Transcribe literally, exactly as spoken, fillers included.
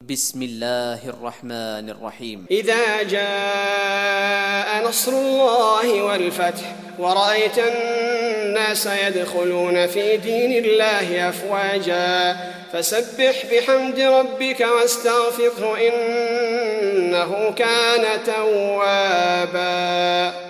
بسم الله الرحمن الرحيم. إذا جاء نصر الله والفتح ورأيت الناس يدخلون في دين الله أفواجا فسبح بحمد ربك واستغفره إنه كان توابا.